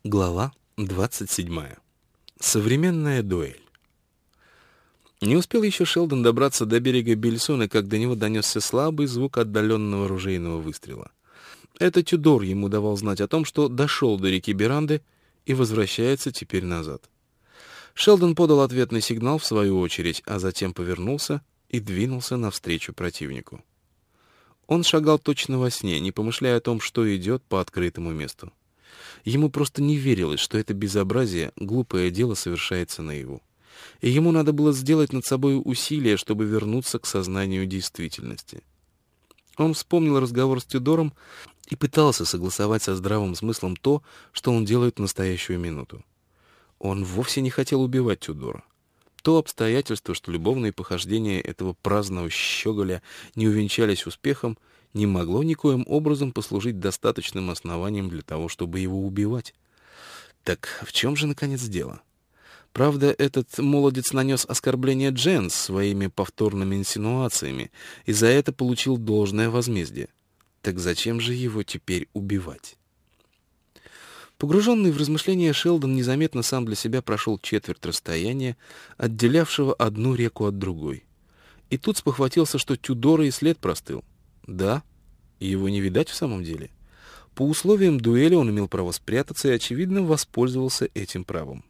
Глава 27. Современная дуэль. Не успел еще Шелдон добраться до берега Бельсона, как до него донесся слабый звук отдаленного ружейного выстрела. Это Тюдор ему давал знать о том, что дошел до реки Беранды и возвращается теперь назад. Шелдон подал ответный сигнал в свою очередь, а затем повернулся и двинулся навстречу противнику. Он шагал точно во сне, не помышляя о том, что идет по открытому месту. Ему просто не верилось, что это безобразие, глупое дело совершается наяву. И ему надо было сделать над собой усилие, чтобы вернуться к сознанию действительности. Он вспомнил разговор с Тюдором и пытался согласовать со здравым смыслом то, что он делает в настоящую минуту. Он вовсе не хотел убивать Тюдора. То обстоятельство, что любовные похождения этого праздного щеголя не увенчались успехом, не могло никоим образом послужить достаточным основанием для того, чтобы его убивать. Так в чем же, наконец, дело? Правда, этот молодец нанес оскорбление Дженс своими повторными инсинуациями и за это получил должное возмездие. Так зачем же его теперь убивать? Погруженный в размышления, Шелдон незаметно сам для себя прошел четверть расстояния, отделявшего одну реку от другой. И тут спохватился, что Тюдора и след простыл. Да, его не видать в самом деле. По условиям дуэли он имел право спрятаться и, очевидно, воспользовался этим правом.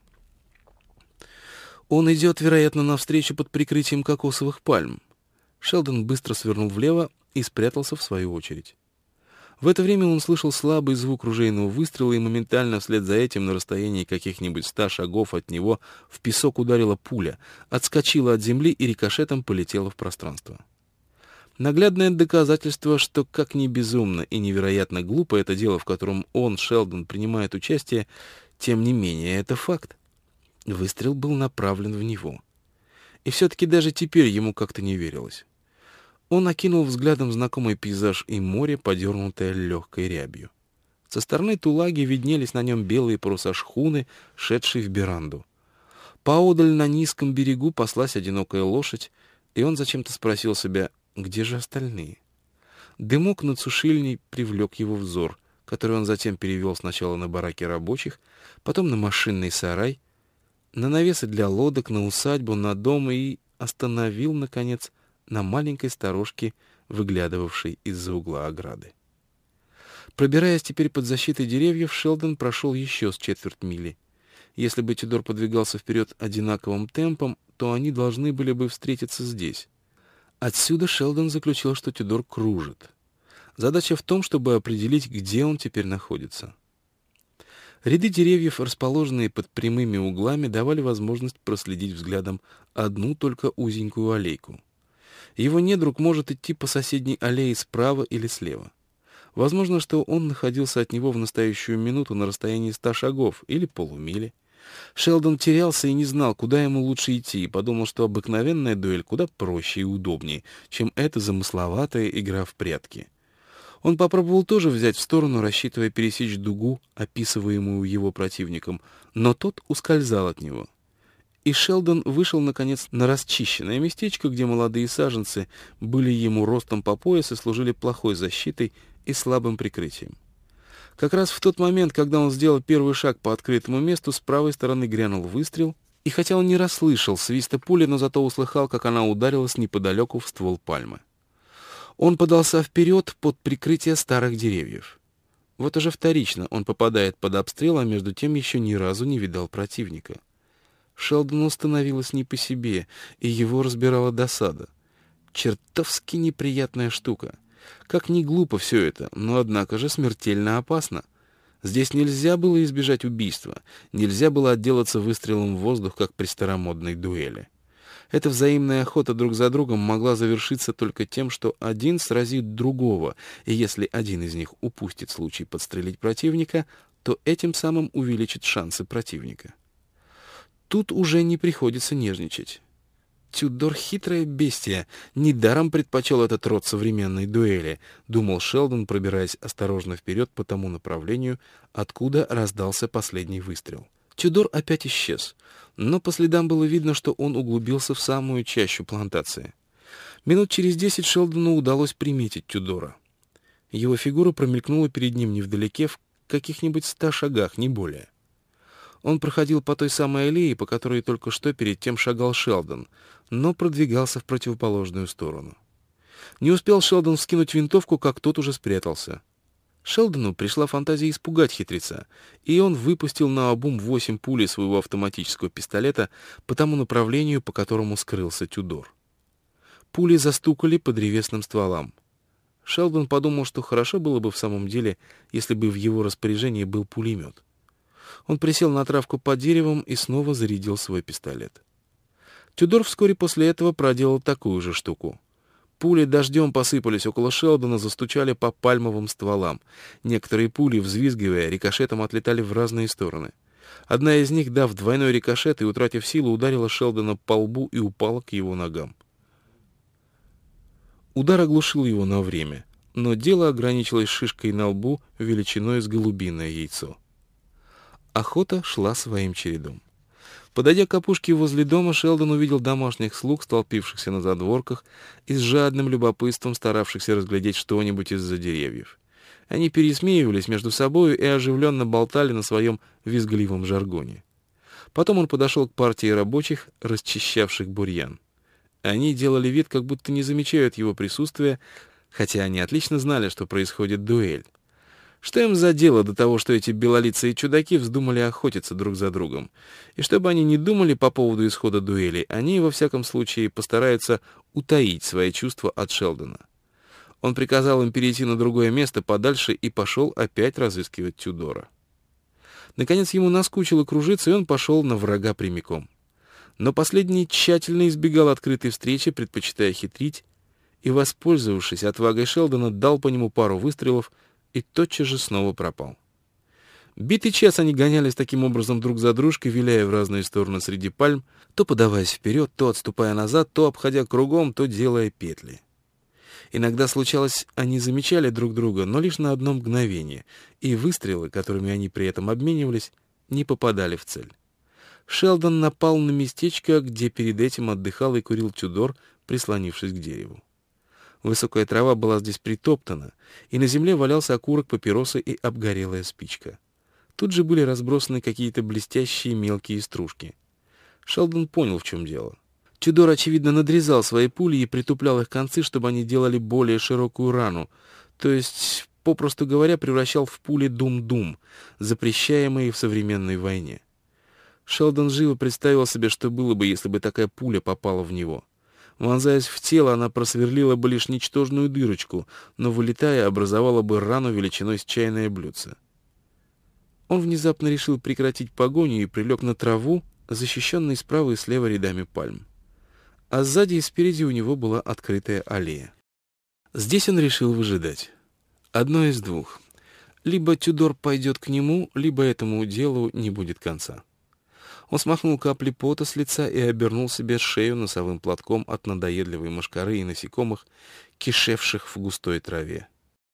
Он идет, вероятно, навстречу под прикрытием кокосовых пальм. Шелдон быстро свернул влево и спрятался в свою очередь. В это время он слышал слабый звук ружейного выстрела, и моментально вслед за этим на расстоянии каких-нибудь 100 шагов от него в песок ударила пуля, отскочила от земли и рикошетом полетела в пространство. Наглядное доказательство, что как ни безумно и невероятно глупо это дело, в котором он, Шелдон, принимает участие, тем не менее это факт. Выстрел был направлен в него. И все-таки даже теперь ему как-то не верилось. Он окинул взглядом знакомый пейзаж и море, подернутое легкой рябью. Со стороны Тулаги виднелись на нем белые паруса шхуны, шедшей в Беранду. Поодаль на низком берегу паслась одинокая лошадь, и он зачем-то спросил себя, где же остальные? Дымок над сушильней привлек его взор, который он затем перевел сначала на бараки рабочих, потом на машинный сарай, на навесы для лодок, на усадьбу, на дом и остановил, наконец, на маленькой сторожке, выглядывавшей из-за угла ограды. Пробираясь теперь под защитой деревьев, Шелдон прошел еще с четверть мили. Если бы Тюдор подвигался вперед одинаковым темпом, то они должны были бы встретиться здесь. Отсюда Шелдон заключил, что Тюдор кружит. Задача в том, чтобы определить, где он теперь находится. Ряды деревьев, расположенные под прямыми углами, давали возможность проследить взглядом одну только узенькую аллейку. Его недруг может идти по соседней аллее справа или слева. Возможно, что он находился от него в настоящую минуту на расстоянии 100 шагов или полумили. Шелдон терялся и не знал, куда ему лучше идти, и подумал, что обыкновенная дуэль куда проще и удобнее, чем эта замысловатая игра в прятки. Он попробовал тоже взять в сторону, рассчитывая пересечь дугу, описываемую его противником, но тот ускользал от него. И Шелдон вышел, наконец, на расчищенное местечко, где молодые саженцы были ему ростом по пояс и служили плохой защитой и слабым прикрытием. Как раз в тот момент, когда он сделал первый шаг по открытому месту, с правой стороны грянул выстрел, и хотя он не расслышал свиста пули, но зато услыхал, как она ударилась неподалеку в ствол пальмы. Он подался вперед под прикрытие старых деревьев. Вот уже вторично он попадает под обстрел, а между тем еще ни разу не видал противника. Шелдону становилось не по себе, и его разбирала досада. Чертовски неприятная штука. Как ни глупо все это, но однако же смертельно опасно. Здесь нельзя было избежать убийства, нельзя было отделаться выстрелом в воздух, как при старомодной дуэли. Эта взаимная охота друг за другом могла завершиться только тем, что один сразит другого, и если один из них упустит случай подстрелить противника, то этим самым увеличит шансы противника. Тут уже не приходится нежничать. Тюдор — хитрое бестия, недаром предпочел этот род современной дуэли, думал Шелдон, пробираясь осторожно вперед по тому направлению, откуда раздался последний выстрел. Тюдор опять исчез, но по следам было видно, что он углубился в самую чащу плантации. Минут через 10 Шелдону удалось приметить Тюдора. Его фигура промелькнула перед ним невдалеке, в каких-нибудь 100 шагах, не более. Он проходил по той самой аллее, по которой только что перед тем шагал Шелдон, но продвигался в противоположную сторону. Не успел Шелдон вскинуть винтовку, как тот уже спрятался. Шелдону пришла фантазия испугать хитреца, и он выпустил наобум 8 пулей своего автоматического пистолета по тому направлению, по которому скрылся Тюдор. Пули застукали по древесным стволам. Шелдон подумал, что хорошо было бы в самом деле, если бы в его распоряжении был пулемет. Он присел на травку под деревом и снова зарядил свой пистолет. Тюдор вскоре после этого проделал такую же штуку. Пули дождем посыпались около Шелдона, застучали по пальмовым стволам. Некоторые пули, взвизгивая, рикошетом отлетали в разные стороны. Одна из них, дав двойной рикошет и утратив силу, ударила Шелдона по лбу и упала к его ногам. Удар оглушил его на время, но дело ограничилось шишкой на лбу величиной с голубиное яйцо. Охота шла своим чередом. Подойдя к опушке возле дома, Шелдон увидел домашних слуг, столпившихся на задворках и с жадным любопытством старавшихся разглядеть что-нибудь из-за деревьев. Они пересмеивались между собою и оживленно болтали на своем визгливом жаргоне. Потом он подошел к партии рабочих, расчищавших бурьян. Они делали вид, как будто не замечают его присутствия, хотя они отлично знали, что происходит дуэль. Что им за дело до того, что эти белолицые чудаки вздумали охотиться друг за другом? И чтобы они не думали по поводу исхода дуэли, они, во всяком случае, постараются утаить свои чувства от Шелдона. Он приказал им перейти на другое место подальше и пошел опять разыскивать Тюдора. Наконец ему наскучило кружиться, и он пошел на врага прямиком. Но последний тщательно избегал открытой встречи, предпочитая хитрить, и, воспользовавшись отвагой Шелдона, дал по нему пару выстрелов и тотчас же снова пропал. Битый час они гонялись таким образом друг за дружкой, виляя в разные стороны среди пальм, то подаваясь вперед, то отступая назад, то обходя кругом, то делая петли. Иногда случалось, они замечали друг друга, но лишь на одно мгновение, и выстрелы, которыми они при этом обменивались, не попадали в цель. Шелдон напал на местечко, где перед этим отдыхал и курил Тюдор, прислонившись к дереву. Высокая трава была здесь притоптана, и на земле валялся окурок папиросы и обгорелая спичка. Тут же были разбросаны какие-то блестящие мелкие стружки. Шелдон понял, в чем дело. Тюдор, очевидно, надрезал свои пули и притуплял их концы, чтобы они делали более широкую рану, то есть, попросту говоря, превращал в пули дум-дум, запрещаемые в современной войне. Шелдон живо представил себе, что было бы, если бы такая пуля попала в него. Вонзаясь в тело, она просверлила бы лишь ничтожную дырочку, но, вылетая, образовала бы рану величиной с чайное блюдце. Он внезапно решил прекратить погоню и прилег на траву, защищенной справа и слева рядами пальм. А сзади и спереди у него была открытая аллея. Здесь он решил выжидать. Одно из двух. Либо Тюдор пойдет к нему, либо этому делу не будет конца. Он смахнул капли пота с лица и обернул себе шею носовым платком от надоедливой мошкары и насекомых, кишевших в густой траве.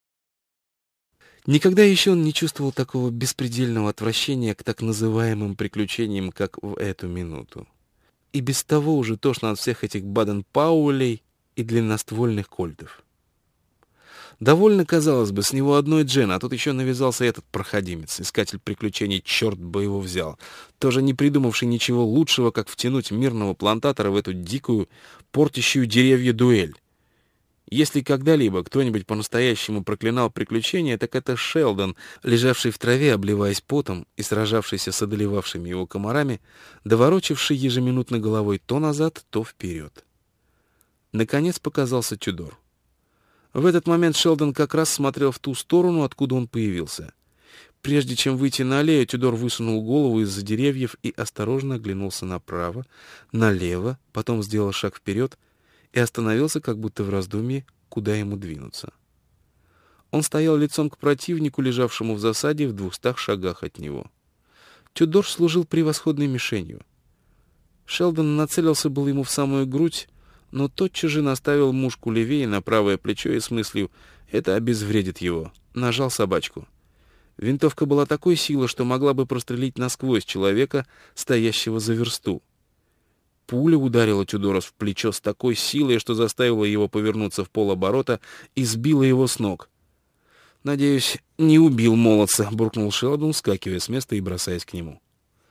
Никогда еще он не чувствовал такого беспредельного отвращения к так называемым приключениям, как в эту минуту. И без того уже тошно от всех этих Баден-Паулей и длинноствольных кольтов. Довольно, казалось бы, с него одной Джен, а тут еще навязался этот проходимец, искатель приключений, черт бы его взял, тоже не придумавший ничего лучшего, как втянуть мирного плантатора в эту дикую, портящую деревья дуэль. Если когда-либо кто-нибудь по-настоящему проклинал приключения, так это Шелдон, лежавший в траве, обливаясь потом и сражавшийся с одолевавшими его комарами, доворочивший ежеминутно головой то назад, то вперед. Наконец показался Тюдор. В этот момент Шелдон как раз смотрел в ту сторону, откуда он появился. Прежде чем выйти на аллею, Тюдор высунул голову из-за деревьев и осторожно оглянулся направо, налево, потом сделал шаг вперед и остановился, как будто в раздумье, куда ему двинуться. Он стоял лицом к противнику, лежавшему в засаде в 200 шагах от него. Тюдор служил превосходной мишенью. Шелдон нацелился был ему в самую грудь, но тотчас же наставил мушку левее на правое плечо и с мыслью «это обезвредит его» нажал собачку. Винтовка была такой силы, что могла бы прострелить насквозь человека, стоящего за версту. Пуля ударила Тюдора в плечо с такой силой, что заставила его повернуться в полоборота и сбила его с ног. «Надеюсь, не убил молодца», — буркнул Шелдон, вскакивая с места и бросаясь к нему.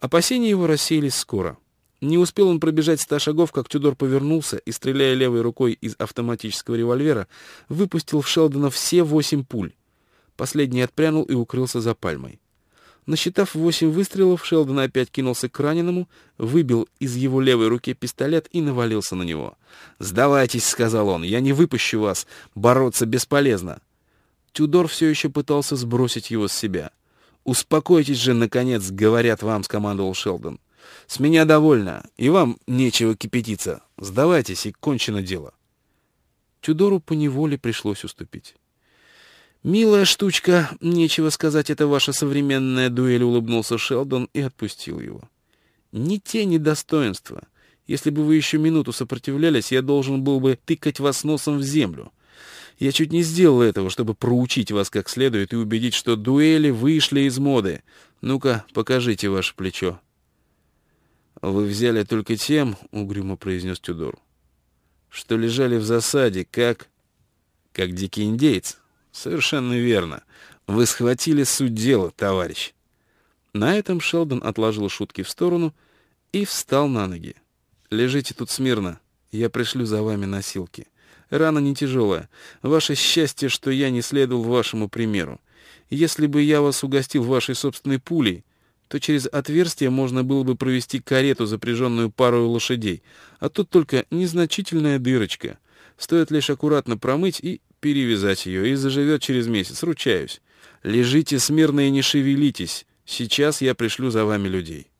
Опасения его рассеялись скоро. Не успел он пробежать 100 шагов, как Тюдор повернулся и, стреляя левой рукой из автоматического револьвера, выпустил в Шелдона все 8 пуль. Последний отпрянул и укрылся за пальмой. Насчитав 8 выстрелов, Шелдон опять кинулся к раненому, выбил из его левой руки пистолет и навалился на него. «Сдавайтесь», — сказал он, — «я не выпущу вас. Бороться бесполезно». Тюдор все еще пытался сбросить его с себя. «Успокойтесь же, наконец, говорят вам», — скомандовал Шелдон. «С меня довольно, и вам нечего кипятиться. Сдавайтесь, и кончено дело». Тюдору поневоле пришлось уступить. «Милая штучка, нечего сказать, это ваша современная дуэль», — улыбнулся Шелдон и отпустил его. «Ни тени достоинства. Если бы вы еще минуту сопротивлялись, я должен был бы тыкать вас носом в землю. Я чуть не сделал этого, чтобы проучить вас как следует и убедить, что дуэли вышли из моды. Ну-ка, покажите ваше плечо». «Вы взяли только тем, — угрюмо произнес Тюдор, — что лежали в засаде, как дикий индеец. Совершенно верно. Вы схватили суть дела, товарищ». На этом Шелдон отложил шутки в сторону и встал на ноги. «Лежите тут смирно, я пришлю за вами носилки. Рана не тяжелая. Ваше счастье, что я не следовал вашему примеру. Если бы я вас угостил вашей собственной пулей, то через отверстие можно было бы провести карету, запряженную парой лошадей. А тут только незначительная дырочка. Стоит лишь аккуратно промыть и перевязать ее, и заживет через месяц, ручаюсь. Лежите смирно и не шевелитесь. Сейчас я пришлю за вами людей».